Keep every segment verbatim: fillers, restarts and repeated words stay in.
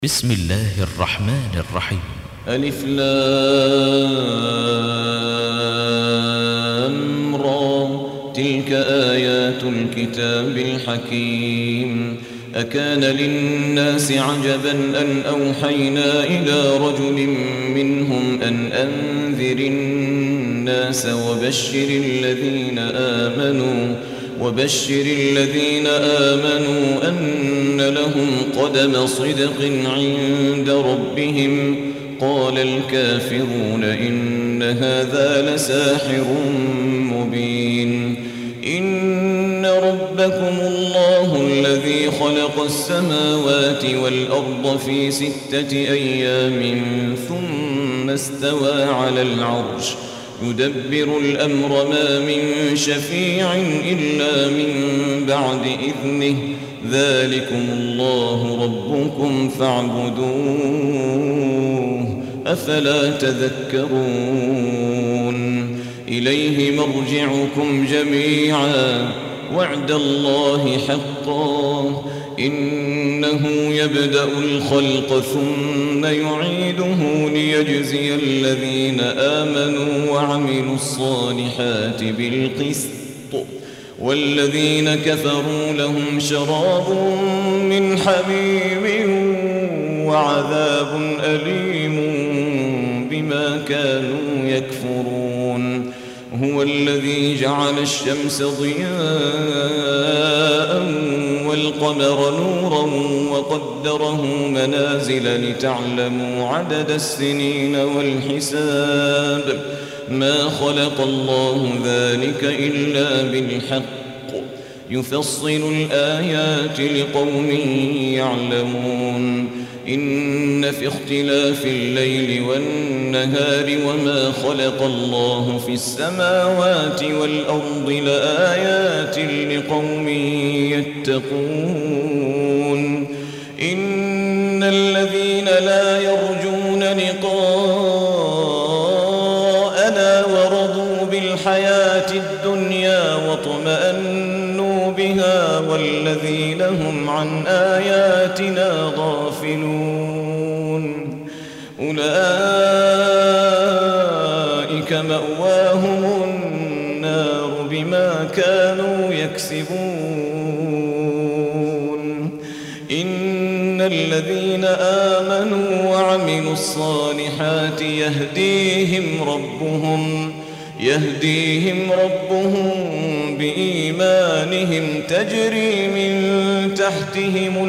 بسم الله الرحمن الرحيم. ألف لام را تلك آيات الكتاب الحكيم. أكان للناس عجبا أن أوحينا إلى رجل منهم أن أنذر الناس وبشر الذين آمنوا وبشر الذين آمنوا أن لهم قدم صدق عند ربهم. قال الكافرون إن هذا لساحر مبين. إن ربكم الله الذي خلق السماوات والأرض في ستة أيام ثم استوى على العرش يدبر الأمر ما من شفيع إلا من بعد إذنه. ذلكم الله ربكم فاعبدوه أفلا تذكرون. إليه مرجعكم جميعا وعد الله حقا. إنه يبدأ الخلق ثم يعيده ليجزي الذين آمنوا وعملوا الصالحات بالقسط والذين كفروا لهم شراب من حميم وعذاب أليم بما كانوا يكفرون. هو الذي جعل الشمس ضياء والقمر نورا وقدره منازل لتعلموا عدد السنين والحساب. ما خلق الله ذلك إلا بالحق يفصل الآيات لقوم يعلمون. إن في اختلاف الليل والنهار وما خلق الله في السماوات والأرض لآيات لقوم يتقون. إن الذين لا يرجون لقاءنا ورضوا بالحياة الدنيا واطمأنوا بها والذين هم عن آياتنا غافلون أولئك مأواهم النار بما كانوا يكسبون. إن الذين آمنوا وعملوا الصالحات يهديهم ربهم يهديهم ربهم بإيمانهم تجري من تحتهم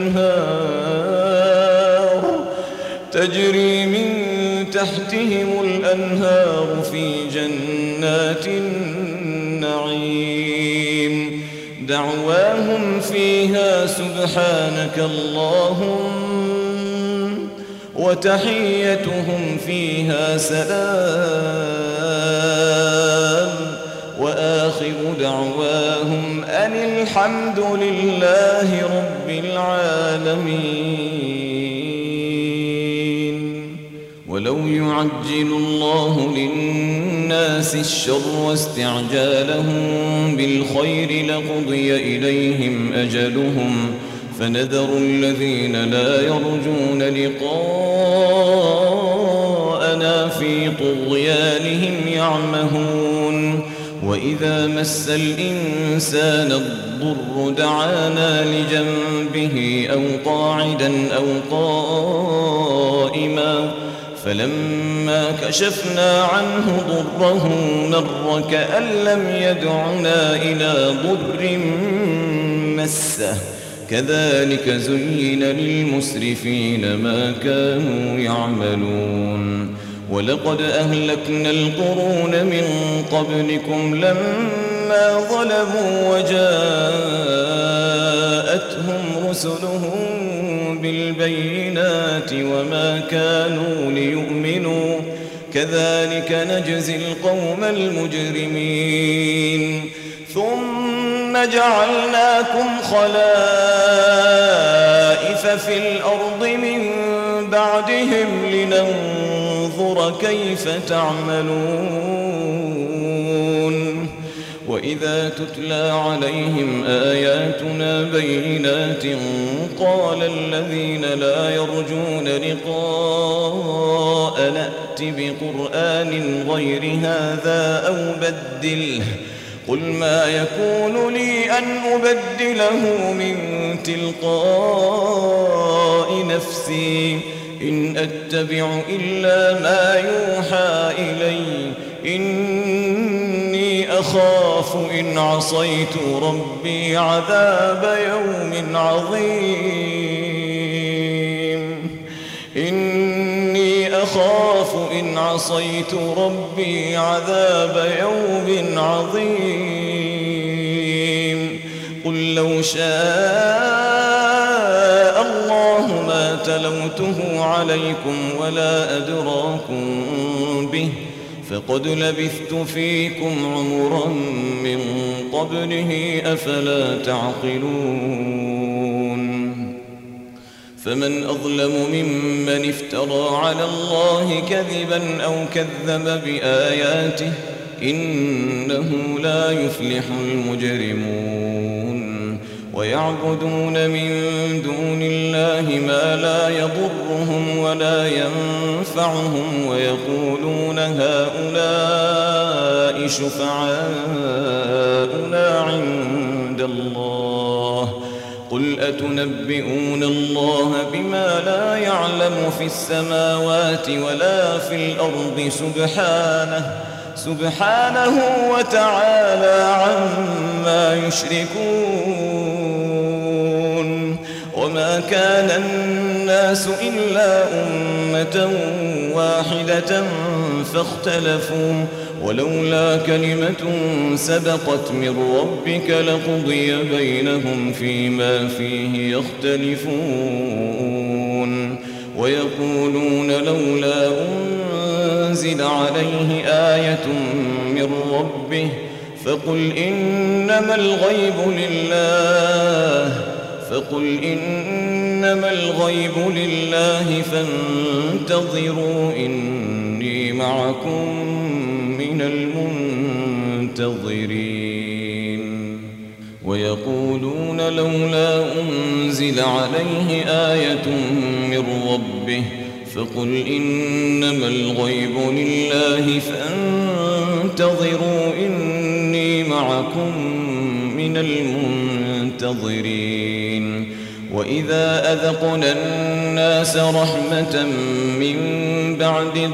الأنهار تجري من تحتهم الأنهار في جنات النعيم. دعواهم فيها سبحانك اللهم وتحيتهم فيها سلام وآخر دعواهم أن الحمد لله رب العالمين. ولو يعجل الله للناس الشر واستعجالهم بالخير لقضي إليهم أجلهم فنذر الذين لا يرجون لقاءنا في طغيانهم يعمهون. وإذا مس الإنسان الضر دعانا لجنبه أو قاعدا أو قائما فلما كشفنا عنه ضره مر كأن لم يدعنا إلى ضر مسه. كذلك زين للمسرفين ما كانوا يعملون. ولقد أهلكنا القرون من قبلكم لما ظلموا وجاءتهم رسلهم بالبينات وما كانوا ليؤمنوا. كذلك نجزي القوم المجرمين. ثم جعلناكم خلائف في الأرض من بعدهم لننظر كيف تعملون. وإذا تتلى عليهم آياتنا بينات قال الذين لا يرجون لقاء نأت بقرآن غير هذا أو بدله قل ما يكون لي أن أبدله من تلقاء نفسي إن أتبع إلا ما يوحى إلي إني أخاف إن عصيت ربي عذاب يوم عظيم إني أخاف إن عصيت ربي عذاب يوم عظيم قل لو شاء الله ما تلوته عليكم ولا أدراكم به فقد لبثت فيكم عمرا من قبله أفلا تعقلون فمن أظلم ممن افترى على الله كذبا أو كذب بآياته إنه لا يفلح المجرمون ويعبدون من دون الله ما لا يضرهم ولا ينفعهم ويقولون هؤلاء شفعاؤنا عند الله قل أتنبئون الله بما لا يعلم في السماوات ولا في الأرض سبحانه سبحانه وتعالى عما يشركون وما كان الناس إلا أمة واحدة فاختلفوا ولولا كلمة سبقت من ربك لقضي بينهم فيما فيه يختلفون ويقولون لولا أنزل عليه آية من ربه فقل إنما الغيب لله فقل إنما الغيب لله فانتظروا إني معكم من المنتظرين ويقولون لولا أنزل عليه آية من ربه فقل إنما الغيب لله فانتظروا إني معكم من المنتظرين وإذا أذقنا الناس رحمة من بعد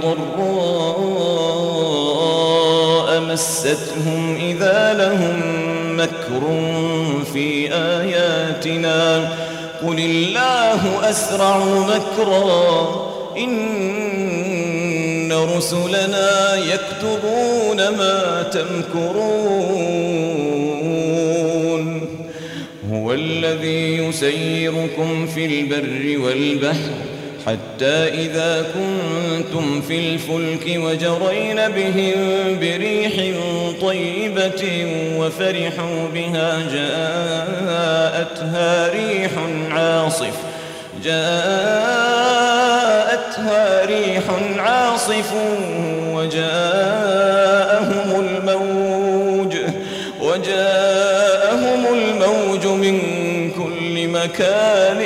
ضراء مستهم إذا لهم مكر في آياتنا قل الله أسرع مكرا إن رسلنا يكتبون ما تمكرون هو الذي يسيركم في البر والبحر حتى إذا كنتم في الفلك وجرين بهم بريح طيبة وفرحوا بها جاءتها ريح عاصف جاءتها ريح عاصف وجاءهم الموج وجاءهم الموج من كل مكان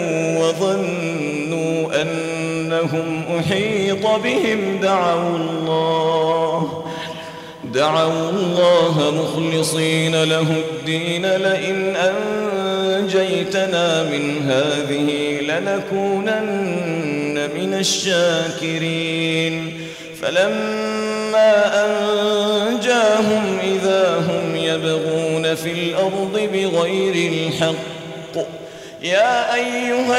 وظنوا أنهم أحيط بهم دعوا الله دعوا الله مخلصين له الدين لئن أنجيتنا من هذه لنكونن من الشاكرين فلما أنجاهم إذا هم يبغون في الأرض بغير الحق يا أيها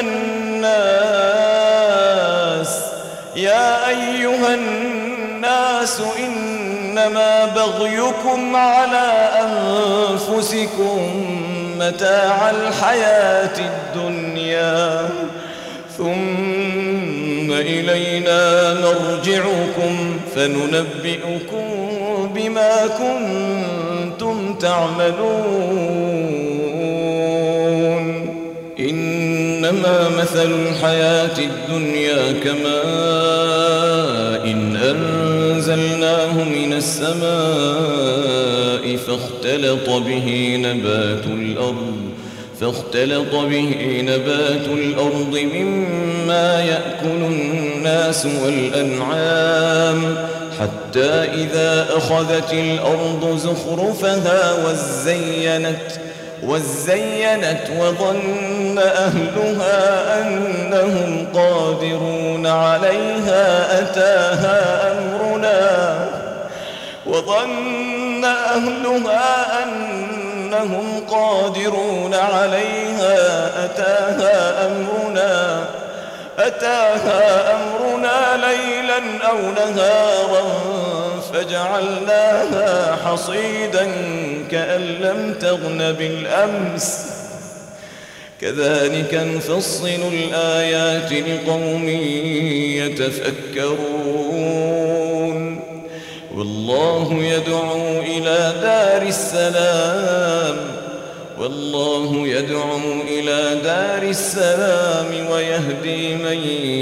الناس يا أيها الناس إنما بغيكم على أنفسكم متاع الحياة الدنيا ثم إلينا مرجعكم فننبئكم بما كنتم تعملون إنما مثل الحياة الدنيا كماء إن أنزلناه من السماء فاختلط به نبات الأرض فاختلط به نبات الأرض مما يأكل الناس والأنعام حتى إذا أخذت الأرض زخرفها وزينت وزينت وظن أهلها أنهم قادرون عليها أتاها أمرنا وظن أهلها أنهم قادرون عليها أتاها أمرنا أتاها أمرنا ليلا أو نهارا فجعلناها حصيدا كأن لم تغن بالأمس كذلك نفصل الآيات لقوم يتفكرون والله يدعو إلى دار السلام والله يدعو إلى دار السلام ويهدي من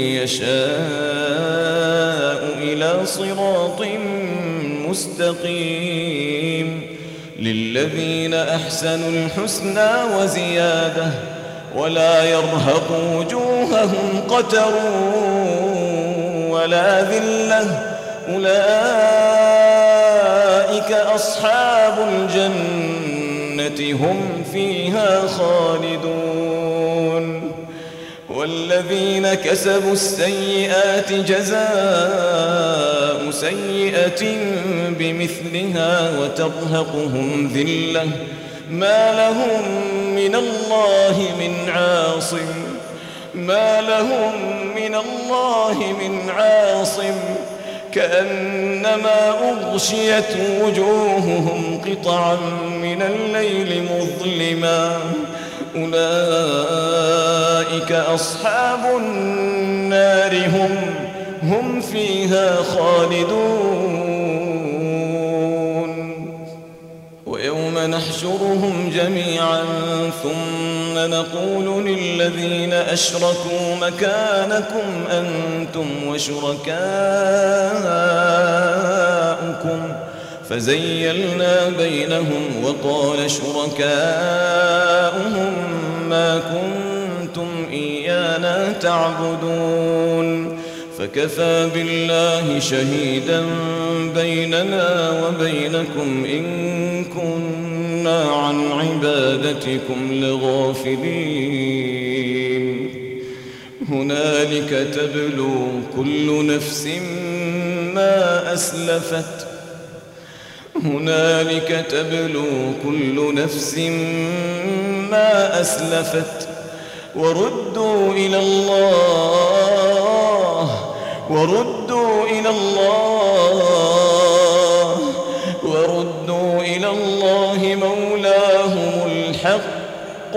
يشاء إلى صراط مستقيم للذين أحسنوا الحسنى وزيادة ولا يرهق وجوههم قتر ولا ذلة أولئك أصحاب الجنة هم فيها خالدون والذين كسبوا السيئات جزاء سيئة بمثلها وترهقهم ذلة ما لهم من الله من عاصم ما لهم من الله من عاصم كأنما أغشيت وجوههم قطعا من الليل مظلما أولئك أصحاب النار هم هم فيها خالدون ويوم نحشرهم جميعا ثم نقول للذين أشركوا مكانكم أنتم وشركاؤكم فزيلنا بينهم وقال شركاؤهم ما كنتم إيانا تعبدون فكفى بالله شهيدا بيننا وبينكم إن كنا عن عبادتكم لغافلين هنالك تبلو كل نفس ما أسلفت هنالك تبلو كل نفس ما أسلفت وردوا إلى الله وردوا إلى الله وردوا إلى الله مولاهم الحق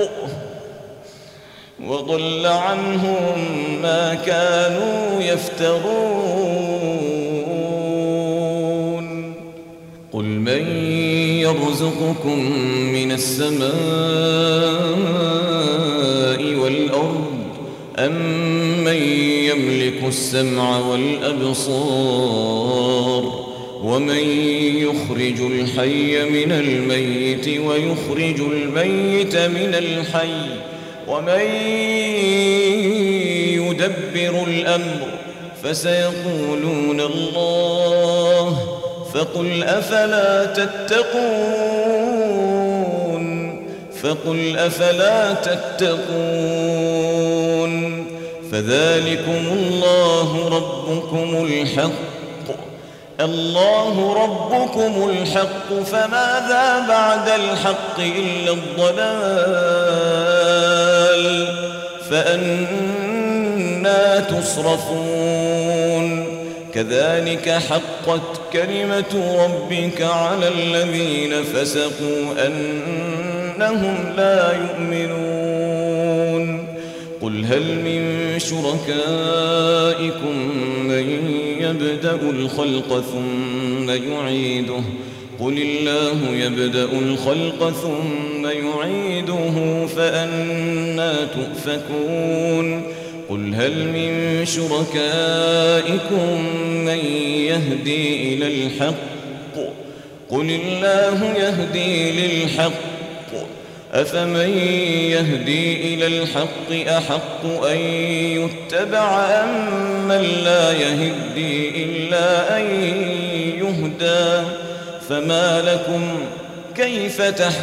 وضل عنهم ما كانوا يفترون قل من يرزقكم من السماء والأرض أم من يملك السمع والأبصار ومن يخرج الحي من الميت ويخرج الميت من الحي ومن يدبر الأمر فسيقولون الله فقل أفلا تتقون فقل أفلا تتقون فذلكم الله ربكم الحق الله ربكم الحق فماذا بعد الحق إلا الضلال فأنى تصرفون كذلك حقت كلمة ربك على الذين فسقوا أنهم لا يؤمنون قل هل من شركائكم من يبدأ الخلق ثم يعيده قل الله يبدأ الخلق ثم يعيده فأنى تؤفكون قل هل من شركائكم من يهدي إلى الحق قل الله يهدي للحق أفمن يهدي إلى الحق أحق أن يتبع أم من لا يهدي إلا أن يهدى فما لكم كيف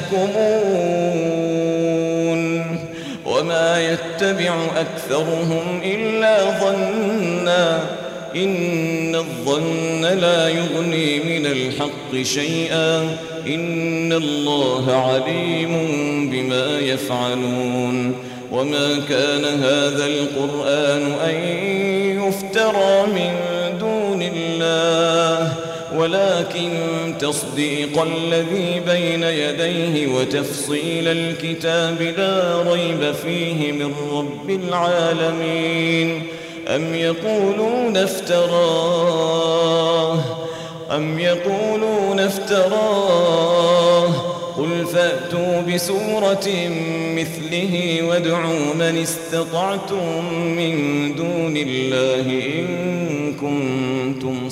تحكمون وما يتبع أكثرهم إلا ظنا إن الظن لا يغني من الحق شيئا إن الله عليم بما يفعلون وما كان هذا القرآن أن يفترى من دون الله ولكن تصديق الذي بين يديه وتفصيل الكتاب لا ريب فيه من رب العالمين أم يقولون افتراه أم يقولون افتراه قل فأتوا بسورة مثله وادعوا من استطعتم من دون الله إن كنتم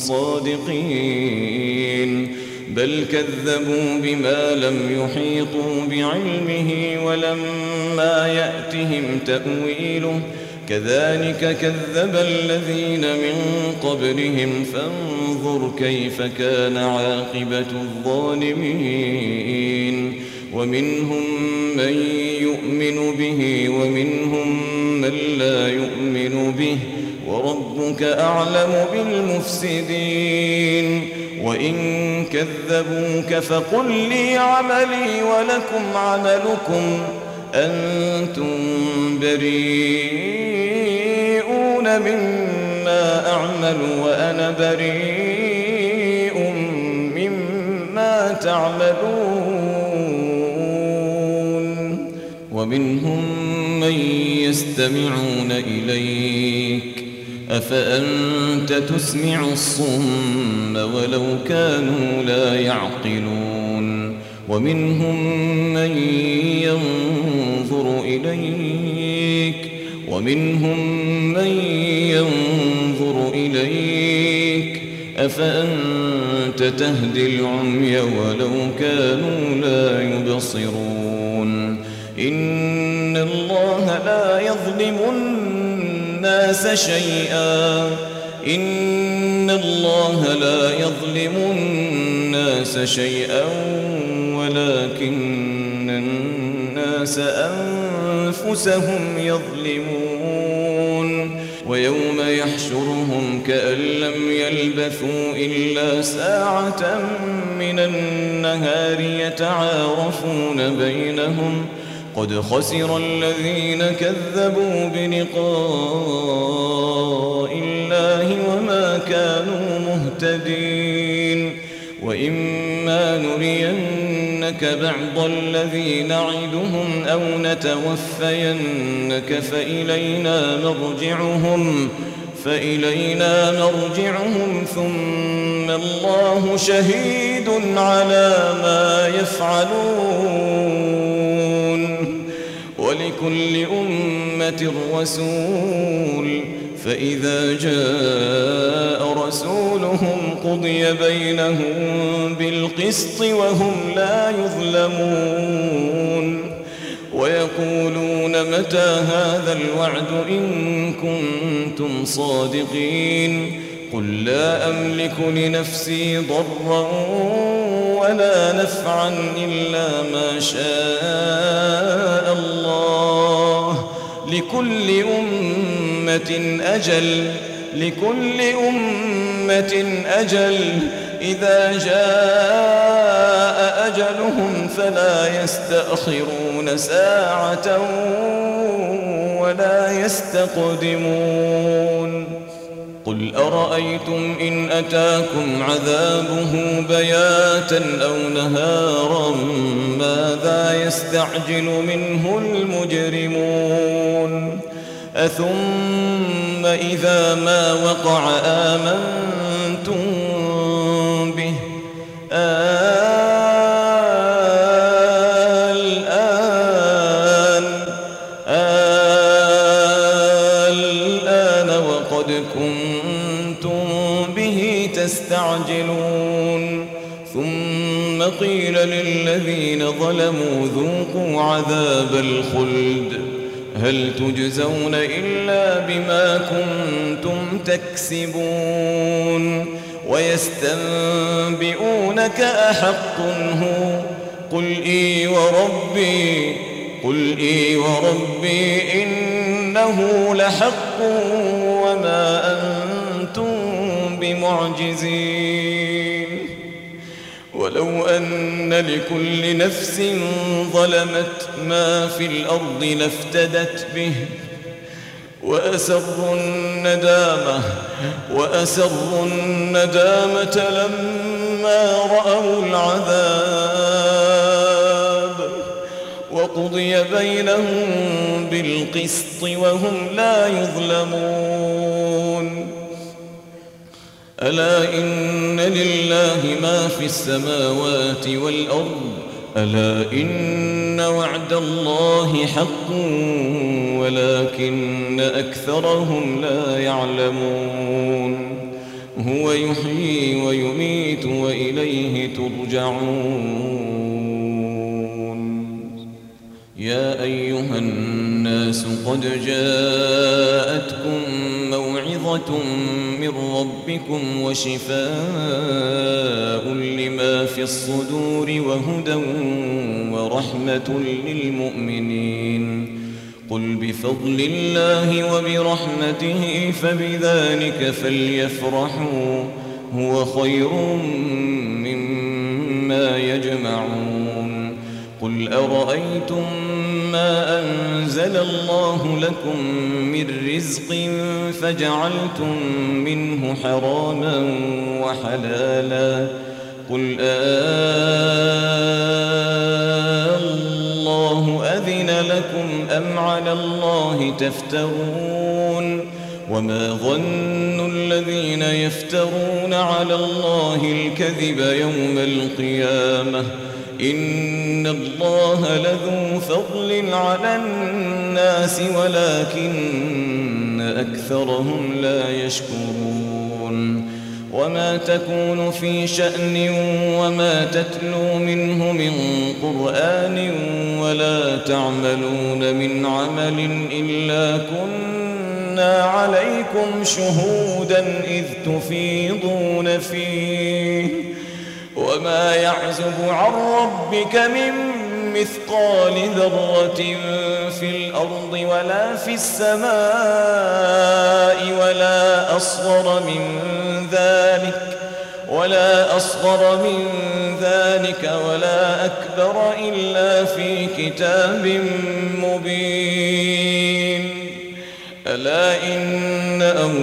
صادقين بل كذبوا بما لم يحيطوا بعلمه ولما يأتهم تأويله كذلك كذب الذين من قبلهم فانظر كيف كان عاقبة الظالمين ومنهم من يؤمن به ومنهم من لا يؤمن به وربك أعلم بالمفسدين وإن كذبوك فقل لي عملي ولكم عملكم أنتم بريئون مما أعمل وأنا بريء مما تعملون ومنهم من يستمعون إليك أفأنت تسمع الصم ولو كانوا لا يعقلون ومنهم من ينظر إليك ومنهم من ينظر إليك أفأنت تهدي العمي ولو كانوا لا يبصرون إن الله لا يظلم الناس شيئا إن الله لا يظلم الناس شيئا ولكن الناس أنفسهم يظلمون ويوم يحشرهم كأن لم يلبثوا إلا ساعة من النهار يتعارفون بينهم قد خسر الذين كذبوا بلقاء الله وما كانوا مهتدين وإما نرينك بعض الذي نعدهم أو نتوفينك فإلينا مرجعهم فإلينا مرجعهم ثم الله شهيد على ما يفعلون ولكل أمة رسول فإذا جاء رسولهم قضي بينهم بالقسط وهم لا يظلمون ويقولون متى هذا الوعد إن كنتم صادقين قل لا أملك لنفسي ضرا ولا نفعا إلا ما شاء الله لكل أمة أجل لكل أمة أجل إذا جاء أجلهم فلا يستأخرون ساعة ولا يستقدمون قل أرأيتم إن أتاكم عذابه بياتا أو نهارا ماذا يستعجل منه المجرمون أثم إذا ما وقع آمنتم به الآن الآن وقد كنتم به تستعجلون ثم ثم قيل للذين ظلموا ذوقوا عذاب الخلد هل تجزون إلا بما كنتم تكسبون ويستنبئونك أحق هو قل إي وربي قل إي وربي إنه لحق وما أنتم بمعجزين ولو أن لكل نفس ظلمت ما في الأرض لافتدت به وأسروا الندامة وأسروا الندامة لما رأوا العذاب وقضي بينهم بالقسط وهم لا يظلمون ألا إن لله ما في السماوات والأرض ألا إن وعد الله حق ولكن أكثرهم لا يعلمون هو يحيي ويميت وإليه ترجعون يا أيها الناس قد جاءتكم موعظة من ربكم وشفاء لما في الصدور وهدى ورحمة للمؤمنين قل بفضل الله وبرحمته فبذلك فليفرحوا هو خير مما يجمعون قل أرأيتم ما أنزل الله لكم من رزق فجعلتم منه حراما وحلالا قل الله أذن لكم أم على الله تفترون وما ظن الذين يفترون على الله الكذب يوم القيامة إن الله لذو فضل على الناس ولكن أكثرهم لا يشكرون وما تكون في شأن وما تتلو منه من قرآن ولا تعملون من عمل إلا كنا عليكم شهودا إذ تفيضون فيه وما يعزب عن ربك من مثقال ذرة في الأرض ولا في السماء ولا أصغر من ذلك ولا أصغر من ذلك ولا أكبر إلا في كتاب مبين ألا إن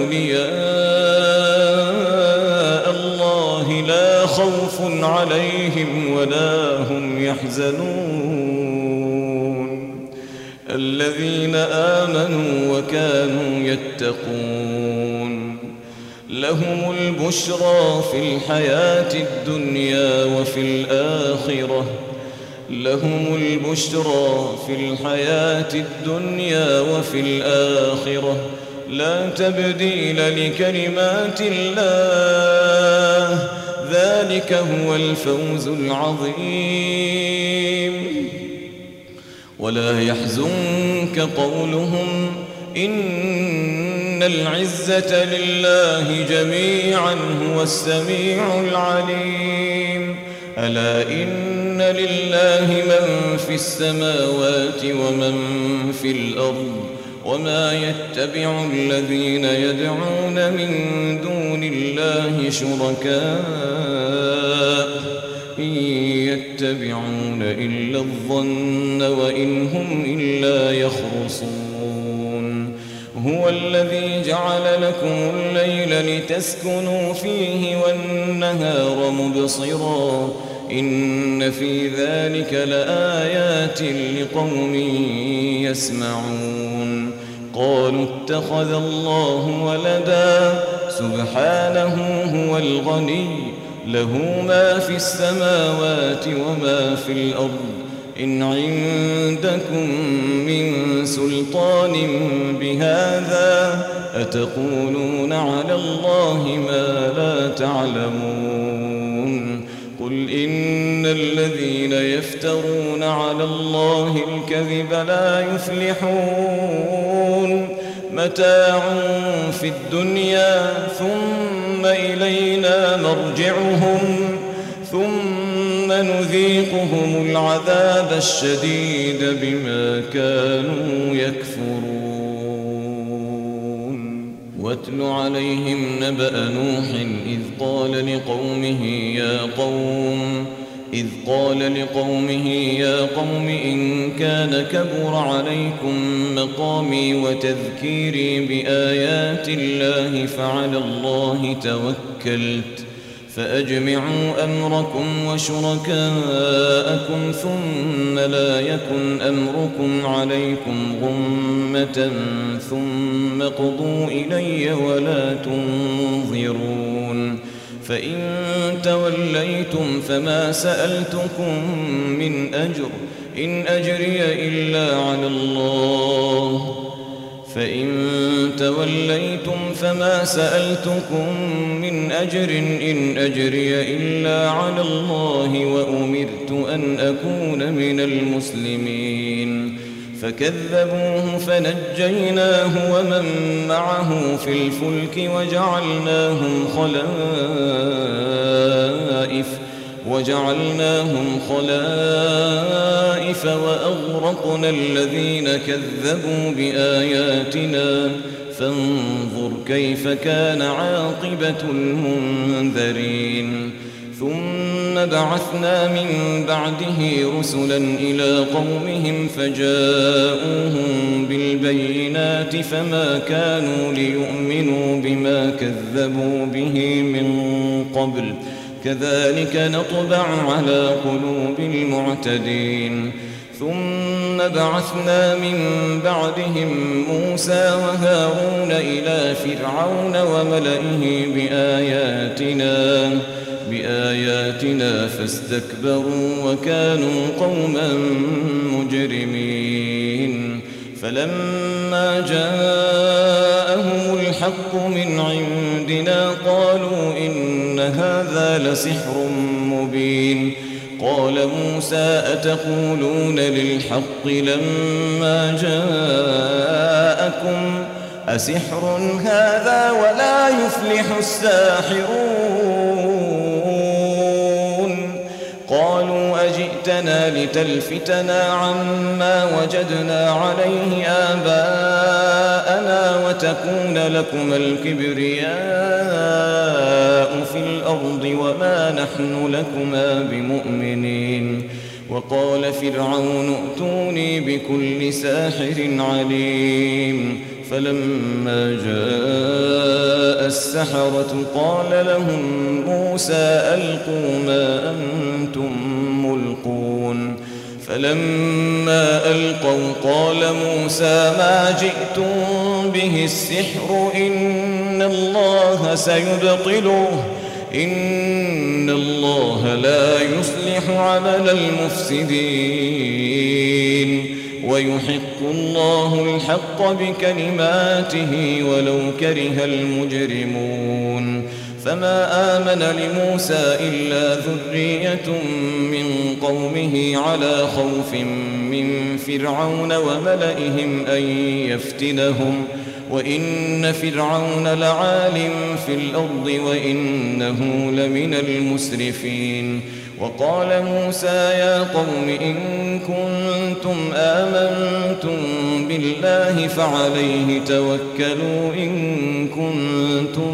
أولياء الله لا خوف عليهم ولا هم يحزنون الذين آمنوا وكانوا يتقون لهم البشرى في الحياة الدنيا وفي الآخرة لهم البشرى في الحياة الدنيا وفي الآخرة لا تبديل لكلمات الله ذلك هو الفوز العظيم ولا يحزنك قولهم إن العزة لله جميعا هو السميع العليم ألا إن لله من في السماوات ومن في الأرض وما يتبع الذين يدعون من دون الله شركاء إن يتبعون إلا الظن وإن هم إلا يخرصون هو الذي جعل لكم الليل لتسكنوا فيه والنهار مبصرا إن في ذلك لآيات لقوم يسمعون قالوا اتخذ الله ولدا سبحانه هو الغني له ما في السماوات وما في الأرض إن عندكم من سلطان بهذا أتقولون على الله ما لا تعلمون قل إن الذين يفترون على الله الكذب لا يفلحون متاع في الدنيا ثم إلينا مرجعهم ثم نذيقهم العذاب الشديد بما كانوا يكفرون واتل عليهم نبأ نوح إذ قال لقومه يا قوم إذ قال لقومه يا قوم إن كان كبر عليكم مقامي وتذكيري بآيات الله فعلى الله توكلت فأجمعوا أمركم وشركاءكم ثم لا يكن أمركم عليكم غمة ثم قضوا إلي ولا تنظرون فإن توليتم فما سألتكم من أجر إن أجري إلا على الله فإن توليتم فما سألتكم من أجر إن أجري إلا على الله وأمرت أن أكون من المسلمين فكذبوه فنجيناه ومن معه في الفلك وجعلناهم خلائف وجعلناهم خلائف وأغرقنا الذين كذبوا بآياتنا فانظر كيف كان عاقبة المنذرين ثم بعثنا من بعده رسلا إلى قومهم فجاءوهم بالبينات فما كانوا ليؤمنوا بما كذبوا به من قبل كذلك نطبع على قلوب المعتدين ثم بعثنا من بعدهم موسى وهارون إلى فرعون وملئه بآياتنا بآياتنا فاستكبروا وكانوا قوما مجرمين فلما جاءهم الحق من عندنا قالوا إن هذا لسحر مبين قال موسى أتقولون للحق لما جاءكم أسحر هذا ولا يفلح الساحرون قالوا أجئتنا لتلفتنا عما وجدنا عليه آباءنا وتكون لكما الكبرياء في الأرض وما نحن لكما بمؤمنين وقال فرعون ائتوني بكل ساحر عليم فلما جاء السحرة قال لهم موسى ألقوا ما أنتم ملقون فلما ألقوا قال موسى ما جئتم به السحر إن الله سيبطله إن الله لا يصلح عمل المفسدين ويحق الله الحق بكلماته ولو كره المجرمون فما آمن لموسى إلا ذرية من قومه على خوف من فرعون وملئهم أن يفتنهم وإن فرعون لعال في الأرض وإنه لمن المسرفين وقال موسى يا قوم إن كنتم آمنتم بالله فعليه توكلوا إن كنتم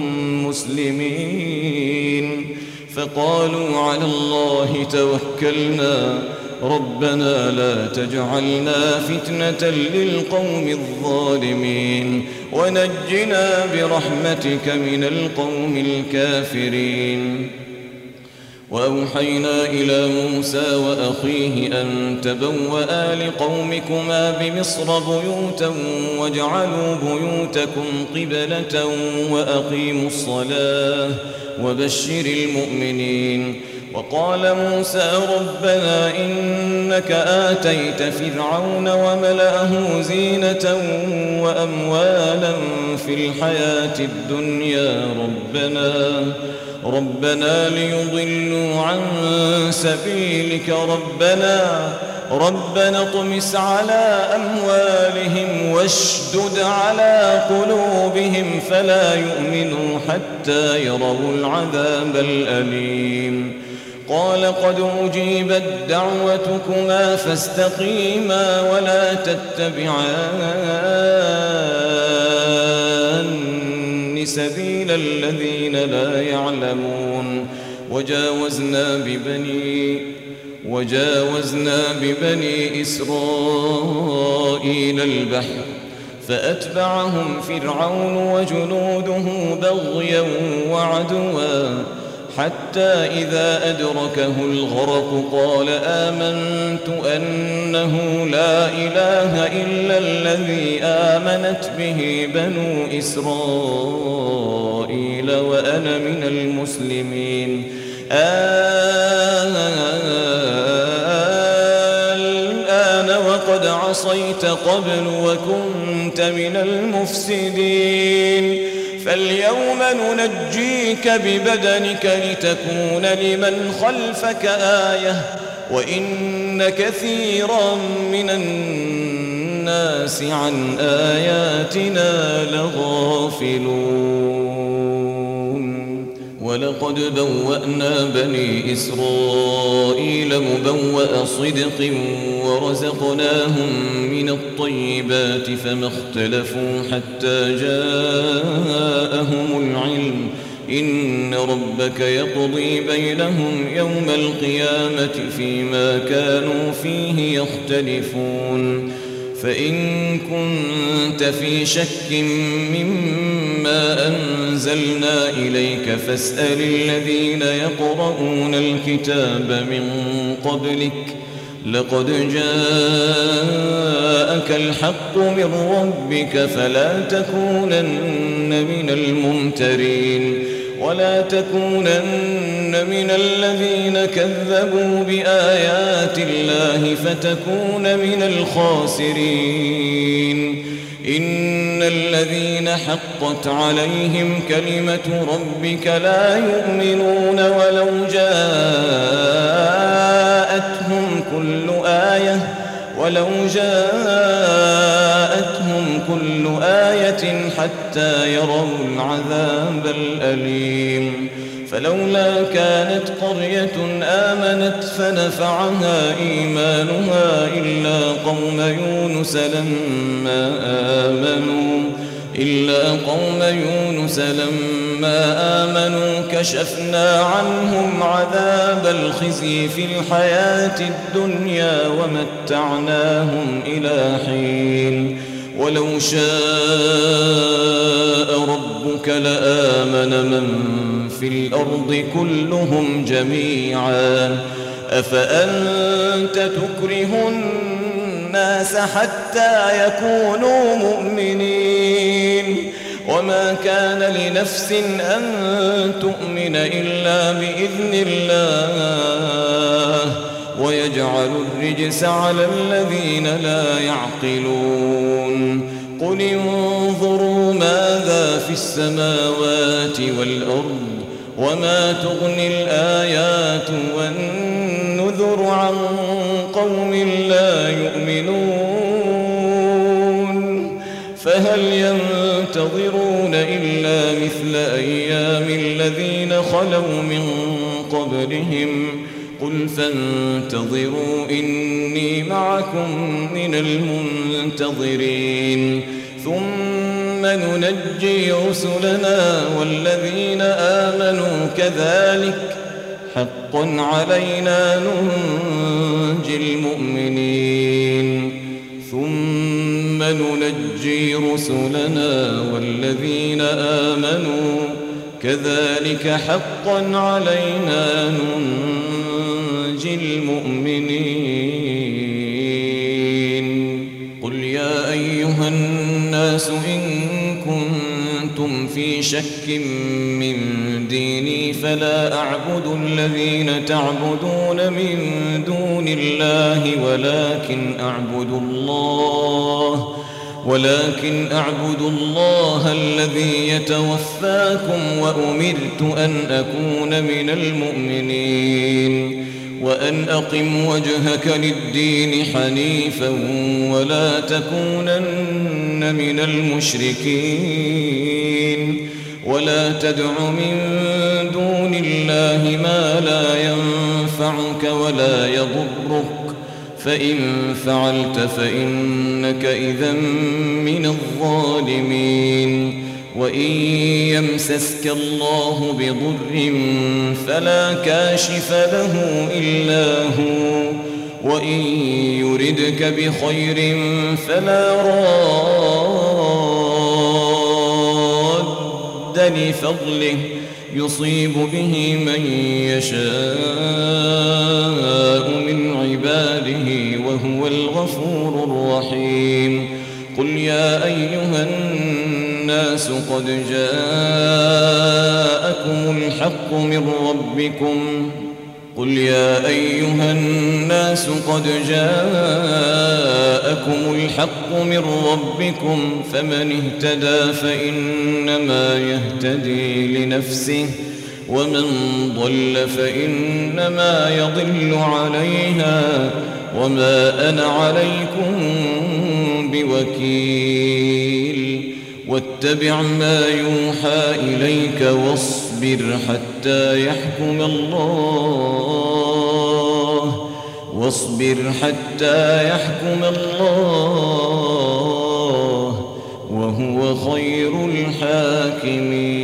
مسلمين فقالوا على الله توكلنا ربنا لا تجعلنا فتنة للقوم الظالمين ونجنا برحمتك من القوم الكافرين وأوحينا إلى موسى وأخيه أن تبوأ لقومكما بمصر بيوتا واجعلوا بيوتكم قبلة وأقيموا الصلاة وبشر المؤمنين وقال موسى ربنا إنك آتيت فرعون وملأه زينة وأموالا في الحياة الدنيا ربنا ربنا ليضلوا عن سبيلك ربنا ربنا اطمس على أموالهم واشدد على قلوبهم فلا يؤمنوا حتى يروا العذاب الأليم قال قد أجيبت دعوتكما فاستقيما ولا تتبعان سبيل الذين لا يعلمون وجاوزنا ببني وجاوزنا ببني إسرائيل البحر فأتبعهم فرعون وجنوده بغيا وعدوا حتى إذا أدركه الغرق قال آمنت أنه لا إله إلا الذي آمنت به بنو إسرائيل وأنا من المسلمين الآن وقد عصيت قبل وكنت من المفسدين فاليوم ننجيك ببدنك لتكون لمن خلفك آية وإن كثيرا من الناس عن آياتنا لغافلون ولقد بوأنا بني إسرائيل مبوأ صدق ورزقناهم من الطيبات فما اختلفوا حتى جاءهم العلم إن ربك يقضي بينهم يوم القيامة فيما كانوا فيه يختلفون فإن كنت في شك مما أنزلنا إليك فاسأل الذين يقرؤون الكتاب من قبلك لقد جاءك الحق من ربك فلا تكونن من الممترين ولا تكونن من الذين كذبوا بآيات الله فتكون من الخاسرين إن الذين حقت عليهم كلمة ربك لا يؤمنون ولو جاءتهم كل آية ولو جاءتهم كل آية حتى يروا العذاب الأليم فلولا كانت قرية آمنت فنفعها إيمانها إلا قوم يونس لما آمنوا إلا قوم يونس لما آمنوا كشفنا عنهم عذاب الخزي في الحياة الدنيا ومتعناهم إلى حين ولو شاء ربك لآمن من في الأرض كلهم جميعا أفأنت تكره الناس حتى يكونوا مؤمنين وما كان لنفس أن تؤمن إلا بإذن الله ويجعل الرجس على الذين لا يعقلون قل انظروا ماذا في السماوات والأرض وما تغني الآيات والنذر عن قوم لا يؤمنون فهل ينتظرون إلا مثل أيام الذين خلوا من قبلهم قل فانتظروا إني معكم من المنتظرين ثم ننجي رسلنا والذين آمنوا كذلك حقا علينا ننجي المؤمنين ثم ننجي رسلنا والذين آمنوا كذلك حقا علينا ننجي المؤمنين قل يا أيها الناس إن كنتم في شك من ديني فلا أعبد الذين تعبدون من دون الله ولكن أعبد الله ولكن أعبد الله الذي يتوفاكم وأمرت أن أكون من المؤمنين وأن أقم وجهك للدين حنيفا ولا تكونن من المشركين ولا تدع من دون الله ما لا ينفعك ولا يضرك فإن فعلت فإنك إذا من الظالمين وإن يمسسك الله بضر فلا كاشف له إلا هو وإن يردك بخير فلا راد لفضله يصيب به من يشاء من عباده وهو الغفور الرحيم قل يا أيها الناس قد جاءكم الحق من ربكم قل يا أيها الناس قد جاءكم الحق من ربكم فمن اهتدى فإنما يهتدي لنفسه ومن ضل فإنما يضل عليها وما أنا عليكم بوكيل واتبع ما يوحى إليك واصبر حتى يحكم الله واصبر حتى يحكم الله وهو خير الحاكمين.